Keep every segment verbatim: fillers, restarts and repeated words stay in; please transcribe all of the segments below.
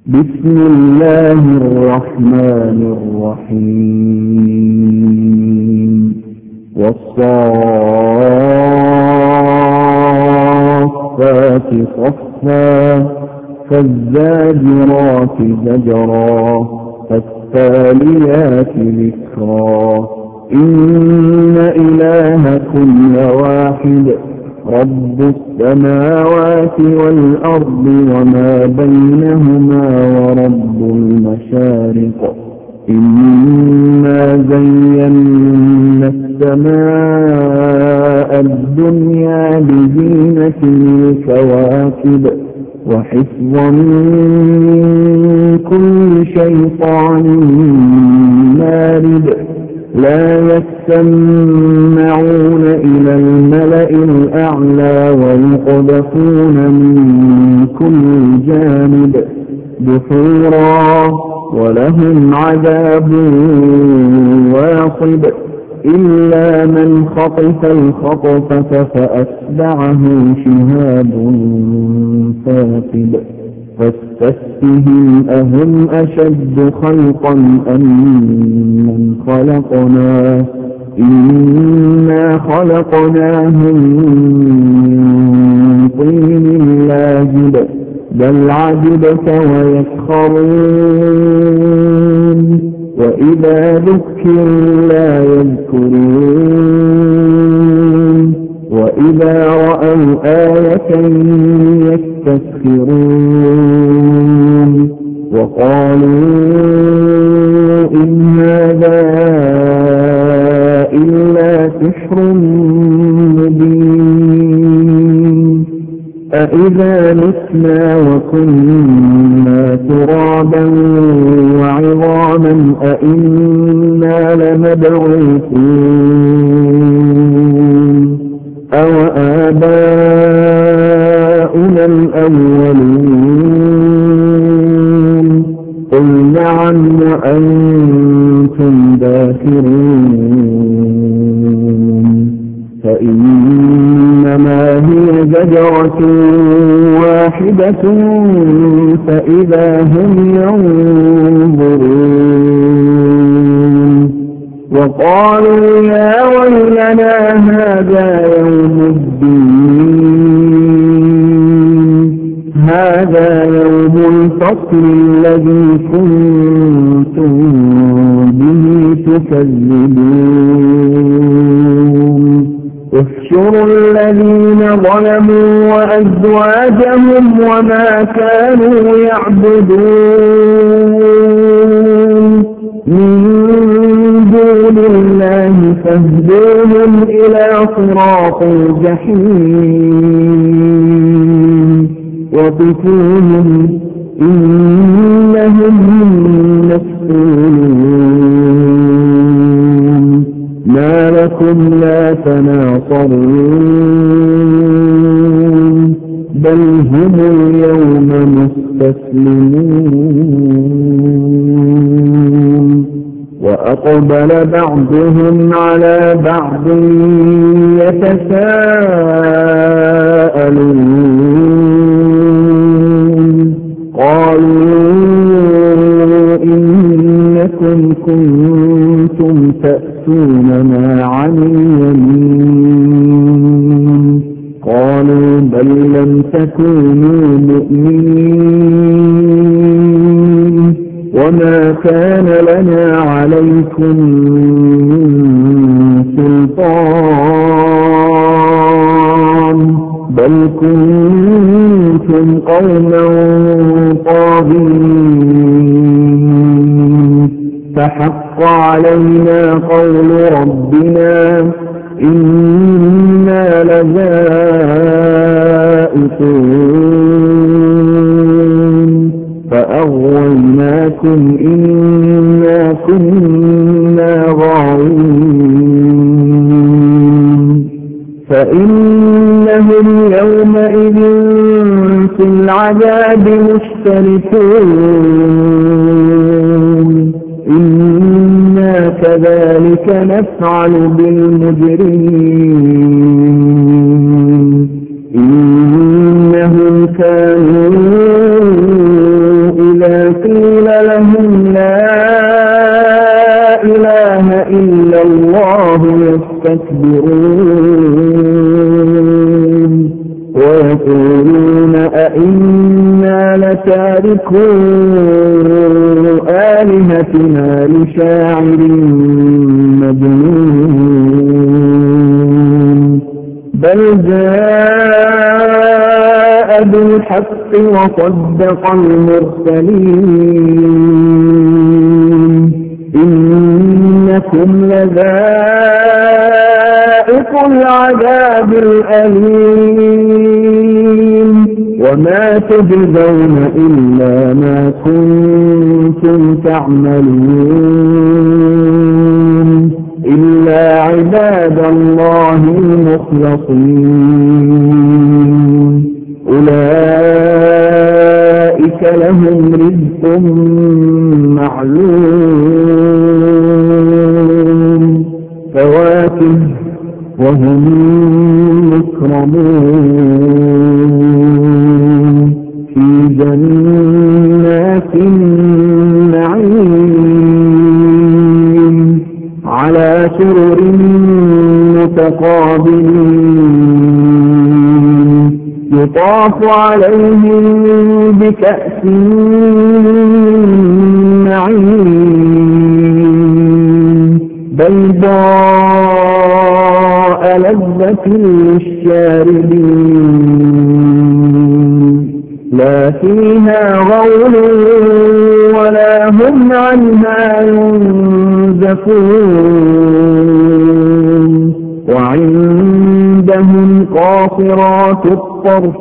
بسم الله الرحمن الرحيم والصافات صفا فالزاجرات زجرا فالتاليات ذكرا إن إلهكم لواحد رب السماوات والأرض وما بينهما ورب المشارق إنا زينا السماء الدنيا بزينة الكواكب وحفظا من كل شيطان مارد لا يستمعون إلى الملأ الأعلى ويقذفون من كل جانب دحورا ولهم عذاب واصب إلا من خطف الخطفة فأتبعه شهاب ثاقب فاستفتهم أهم أشد خلقا أم من خلقنا إنا خلقناهم من طين لاجب بل عجبت ويسخرون وإذا ذكروا لا يذكرون وإذا رأوا آية يستسخرون وقالوا إن هذا إلا سحر مبين أإذا متنا وكنا ترابا وعظاما أإنا لمبعوثون أوآباؤنا الأولون قل نعم وأنتم داخرون فإنما هي زجرة واحدة فإذا هم ينظرون وقالوا يا ويلنا هذا يوم الدين هذا يوم الفصل الذي كنتم به تكذبون احشروا الذين ظلموا وأزواجهم وما كانوا يعبدون من دون الله فاهدوهم إلى صراط الجحيم وقفوهم إنهم مسؤولون ما لكم لا تناصرون بل هم اليوم مستسلمون وأقبل بعضهم على بعض يتساءلون قالوا إنكم كنتم تأتوننا عن اليمين قالوا بل لم تكونوا مؤمنين وما كان لنا عليكم من سلطان بل كنتم قوما طاغين فحق علينا قول ربنا إنا لذائقون فأغويناكم إنا كنا غاوين فإنهم يومئذ في العذاب مشتركون إنا كذلك نفعل بالمجرمين إنهم كانوا إذا قيل لهم لا إله إلا الله يستكبرون ويقولون أئنا لتاركو آلهتنا لشاعر مجنون بل جاء بالحق وصدق المرسلين إنكم لذائق العذاب الأليم وما تجزون إلا ما كنتم تعملون إلا عباد الله المخلصين أولئك لهم رزق معلوم فواكه وهم مكرمون في جنات النعيم على سرر متقابلين يطاف عليهم بكأس معين بيضاء لذة للشاربين لا فيها غول ولا هم عنها ينزفون وعندهم قاصرات الطرف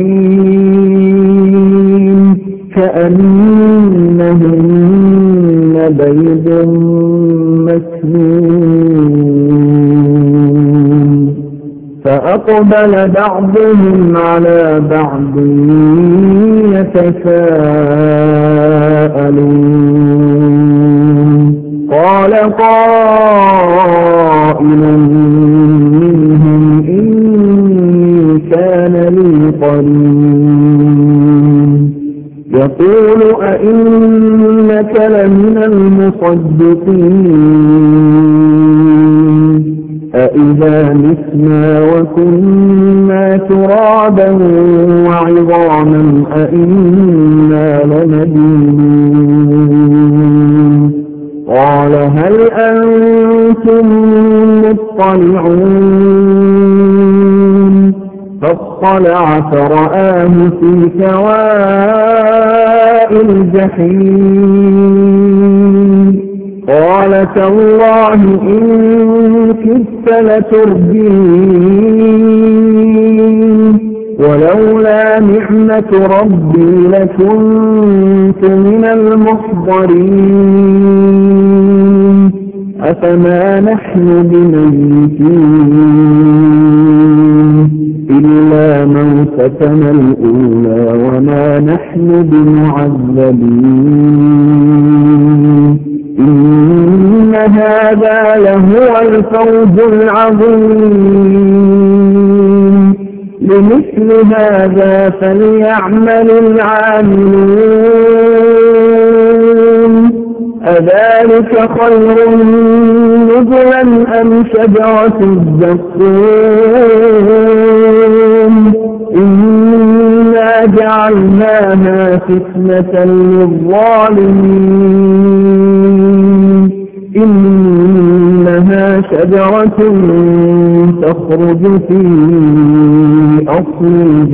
عين كأنهن بيض مكنون فأقبل بعضهم على بعض يتساءلون قال قائل منهم إني كان لي قرين يقول أئنك لمن المصدقين أإذا متنا وكنا ترابا وعظاما أئنا لمدينون قال هل أنتم مطلعون فاطلع فرآه في سواء الجحيم قال تالله إن كدت لتردين ولولا نعمة ربي لكنت من المحضرين أفما نحن بميتين إلا موتتنا الأولى وما نحن بمعذبين إن هذا لهو الفوز العظيم لمثل هذا فليعمل العاملون أذلك خير نزلا أم شجرة الزقوم إنا جعلناها فتنة للظالمين إنها شجرة تخرج في أصل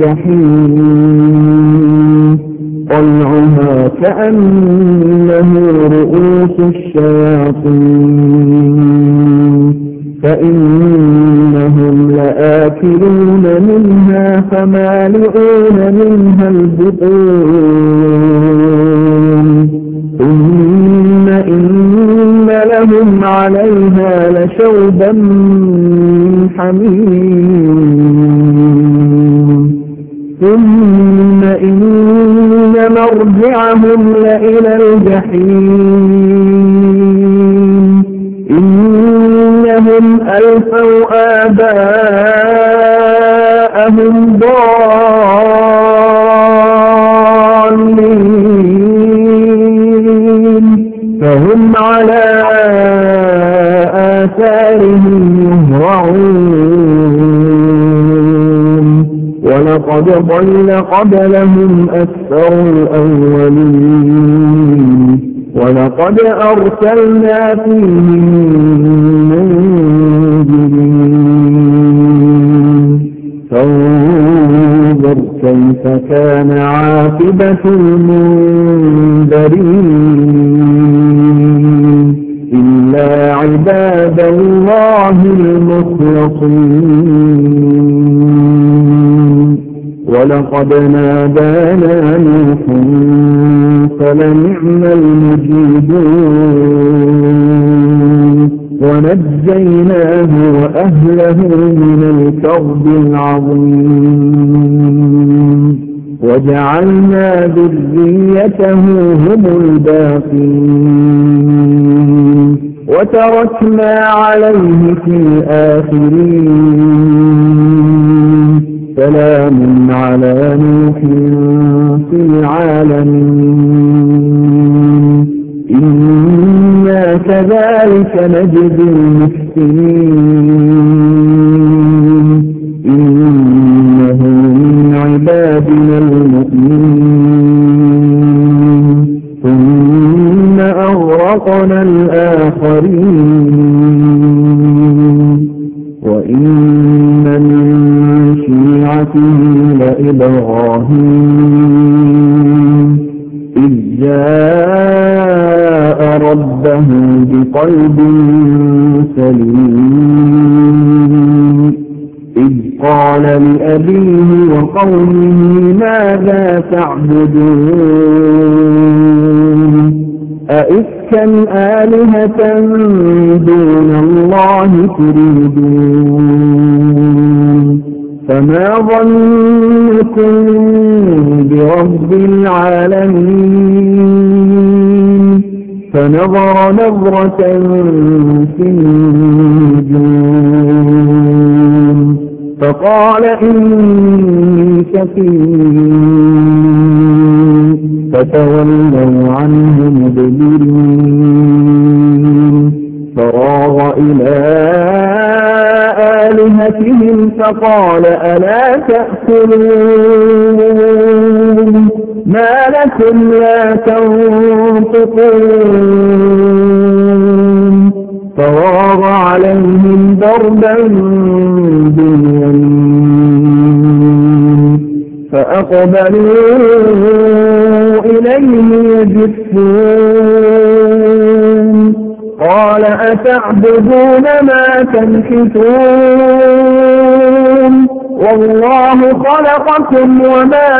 الجحيم طلعها كأنه رؤوس الشياطين فإنهم لآكلون منها فمالئون منها البطون ثم إن لهم عليها لشوبا من حميم ثم إن مرجعهم لإلى الجحيم إنهم ألفوا آباءهم ضالين ولقد ضل قبلهم أكثر الأولين ولقد أرسلنا فيهم منذرين فانظر كيف كان عاقبة المنذرين إلا عباد الله المخلصين ولقد نادانا نوح فلنعم المجيبون ونجيناه وأهله من الكرب العظيم وجعلنا ذريته هم الباقين وتركنا عليه في الآخرين سلام على نوح في العالمين إنا كذلك نجزي المحسنين إنه من عبادنا المؤمنين ثم أغرقنا الآخرين وإن من شيعته لإبراهيم إذ جاء ربه بقلب سليم إذ قال لأبيه وقومه ماذا تعبدون أئفكا آلهة دون الله تريدون فما ظنكم برب العالمين فنظر نظرة في النجوم فقال إني سقيم فتولوا عنه مدبرين فراغ إلى آلهتهم فقال ألا تأكلون ما لكم لا تنطقون فراغ عليهم ضربا باليمين فأقبلوا إليه يجثون قال أتعبدون ما تنحتون والله خلقكم وما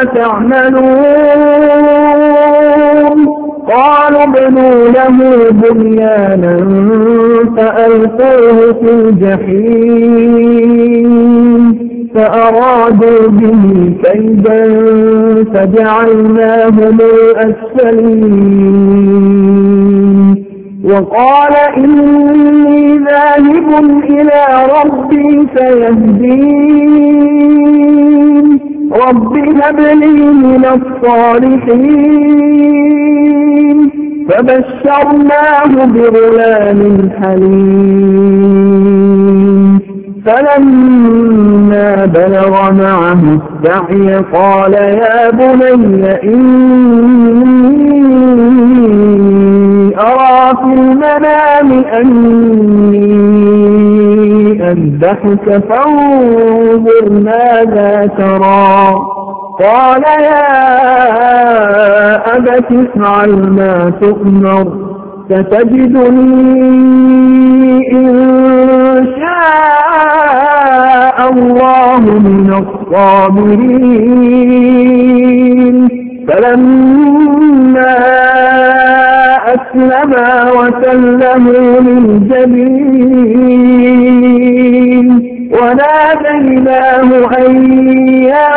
تعملون قالوا ابنوا له بنيانا فألقوه في الجحيم فأرادوا به كيدا فجعلناهم الأسفلين وقال إني ذاهب إلى ربي سيهدين رب هب لي من الصالحين فبشرناه بغلام حليم فلما بلغ معه السعي قال يا بني إني أرى في المنام أني أذبحك فانظر ماذا ترى قال يا أبت افعل ما تؤمر ستجدني إن شاء الله من الصابرين فلما أسلما وتله للجبين وناديناه أن يا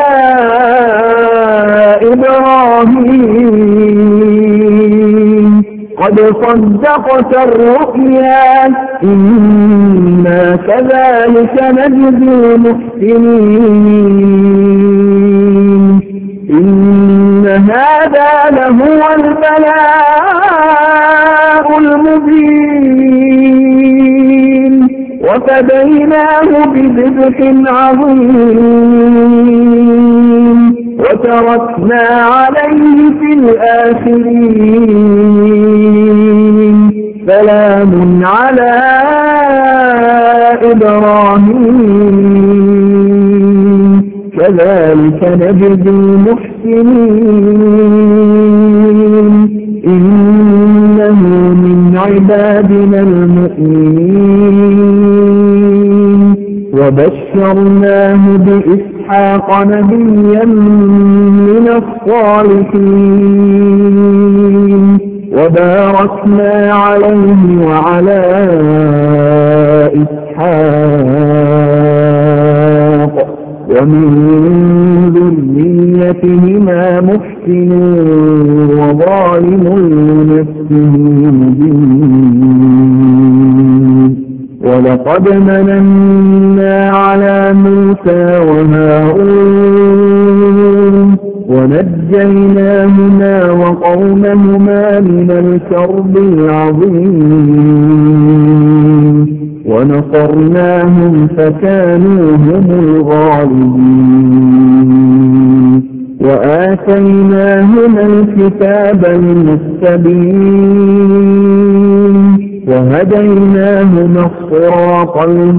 إبراهيم قد صدقت الرؤيا إنا كذلك نجزي المحسنين إن هذا لهو البلاء المبين وفديناه بذبح عظيم وتركنا عليه في الآخرين سلام على إبراهيم كذلك نجزي المحسنين إنه من عبادنا المؤمنين وبشرناه بإسحاق نبيا من الصالحين وباركنا عليه وعلى إسحاق ومن ذريتهما محسن وظالم لنفسه مبين ولقد مننا على موسى وهارون ونجيناهما وقومهما من الكرب العظيم ونصرناهم فكانوا هم الغالبين وآتيناهما الكتاب المستبين وهديناهما الصراط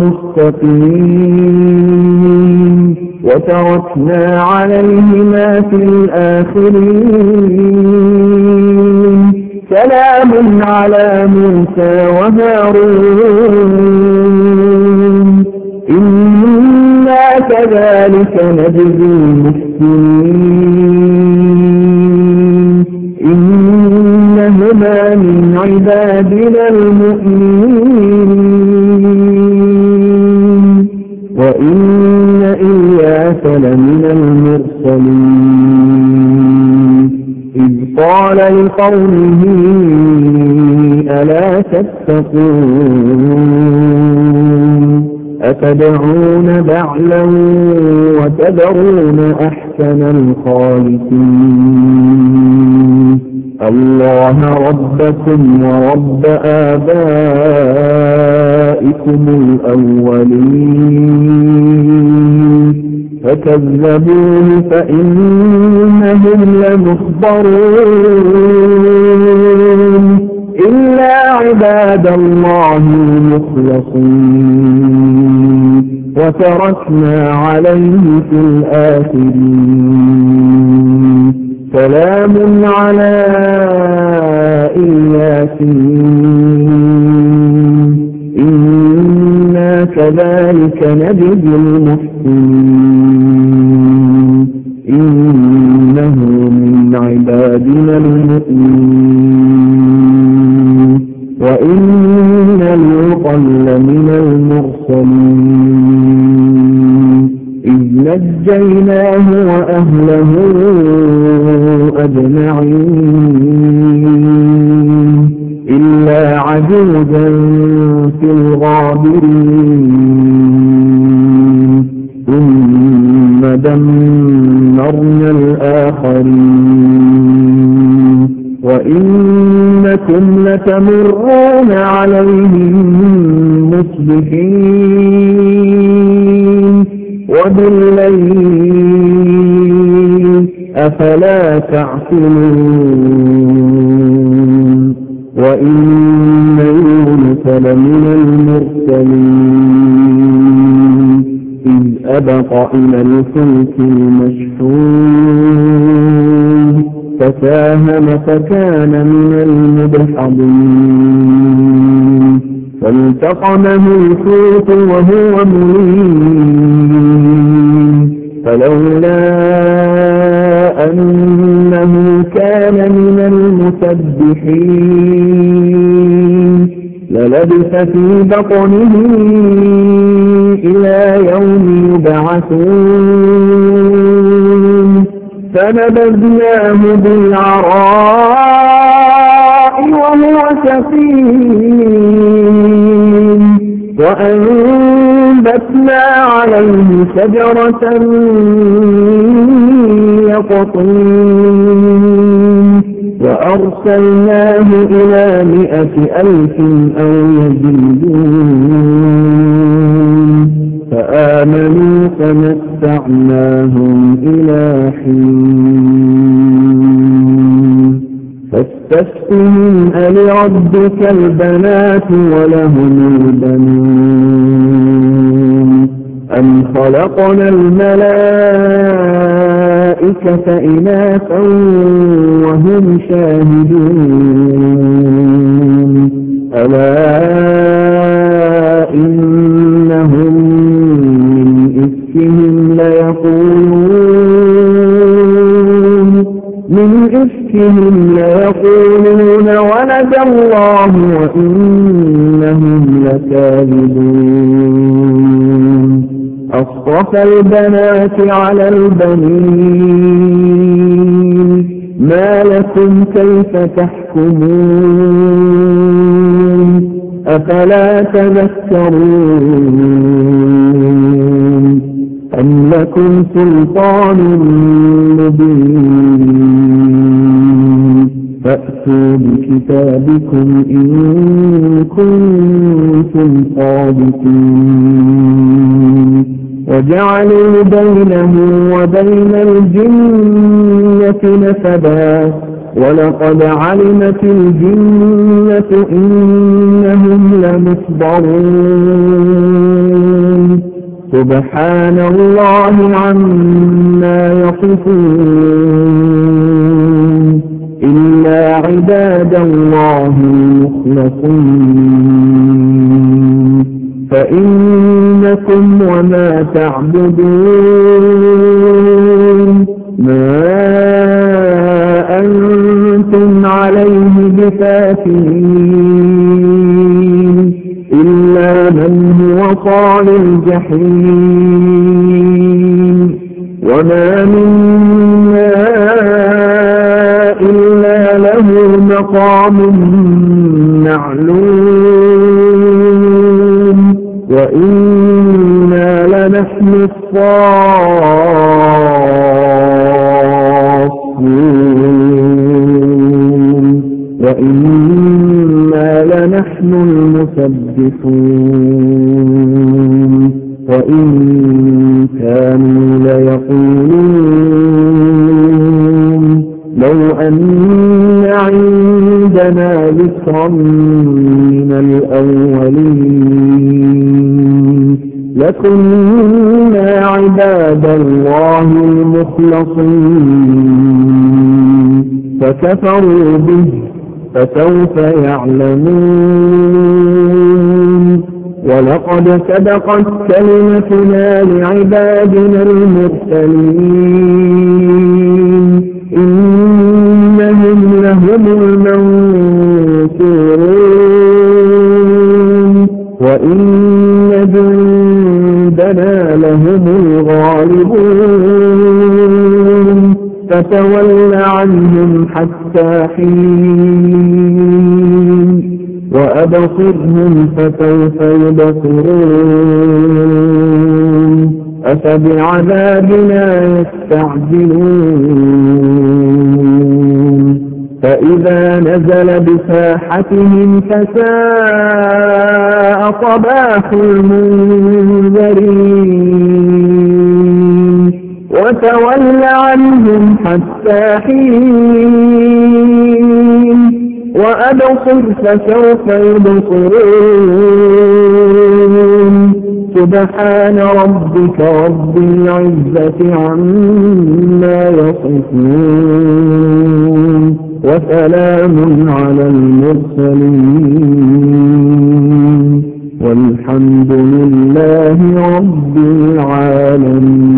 المستقيم وتركنا عليهما في الآخرين سلام على موسى وهارون إنا كذلك نجزي المحسنين إنهما من عبادنا المؤمنين وإن إلياس لمن المرسلين إذ قال لقومه ألا تتقون أتدعون بعلا وتذرون أحسن الخالقين الله ربكم ورب آبائكم الأولين فكذبوه فإنهم لمحضرون إلا عباد الله المخلصين وتركنا عليه في الآخرين سلام على إياسين إنا كذلك نجزي المحسنين إنه من عبادنا المؤمنين وإن لوطا لمن المرسلين إذ نجيناه وأهله أجمعين إلا عجوزا في الغابرين ثم دمرنا الآخرين وإنكم لتمرون عليهم مصبحين وبالليل أفلا تعقلون وإن يونس لمن المرسلين إذ أبق إلى الفلك المشحون فساهم فكان من المدحضين فالتقمه الحوت وهو مليم فلولا أنه كان من المسبحين للبث في بطنه إلى يوم يبعثون فنبذناه بالعراء وهو سقيم وأنبتنا عليه شجرة يقطين وأرسلناه إلى مئة ألف أو يزيدون فآمنوا فمتعناهم إلى حين فاستفتهم ألربك البنات ولهم البنون أم خلقنا الملائكة إناثا وهم شاهدون ألا إنهم من إفكهم ليقولون من إفكهم ليقولون ولد الله وإنهم لكاذبون أصطفى البنات على البنين ما لكم كيف تحكمون أفلا تذكرون أم لكم سلطان مبين فأتوا بكتابكم إن كنتم صادقين وجعلوا بينه وبين الجنة نسبا ولقد علمت الجنة إنهم لمحضرون سبحان الله عما يصفون إلا عباد الله المخلصين فإنكم وما تعبدون ما أنتم عليه بفاتنين إلا من هو صال الجحيم وما منا إلا له مقام معلوم وإنا لنحن الصافون وإنا لنحن المسبحون وإن كانوا ليقولون لو أن عندنا ذكرا من الأولين لكنا عباد الله المخلصين فكفروا به فسوف يعلمون ولقد سبقت كلمتنا لعبادنا المرسلين إنهم لهم المنصورون وإن جندنا لهم الغالبون فتول عنهم حتى حين وأبصرهم فسوف يبصرون أفبعذابنا يستعجلون فإذا نزل بساحتهم فساء صباح المنذرين وتول عنهم حتى حين وأبصر فسوف يبصرون سبحان ربك رب العزة عما يصفون وسلام على المرسلين والحمد لله رب العالمين.